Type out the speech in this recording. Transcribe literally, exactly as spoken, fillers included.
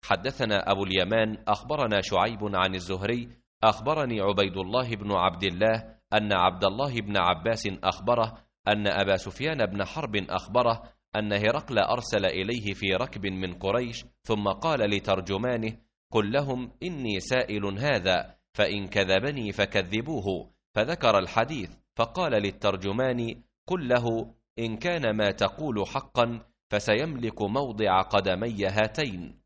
حدثنا أبو اليمان أخبرنا شعيب عن الزهري أخبرني عبيد الله بن عبد الله أن عبد الله بن عباس أخبره أن أبا سفيان بن حرب أخبره أن هرقل أرسل إليه في ركب من قريش ثم قال لترجمانه: قل لهم إني سائل هذا، فإن كذبني فكذبوه. فذكر الحديث، فقال للترجمان: قل له إن كان ما تقول حقا فسيملك موضع قدمي هاتين.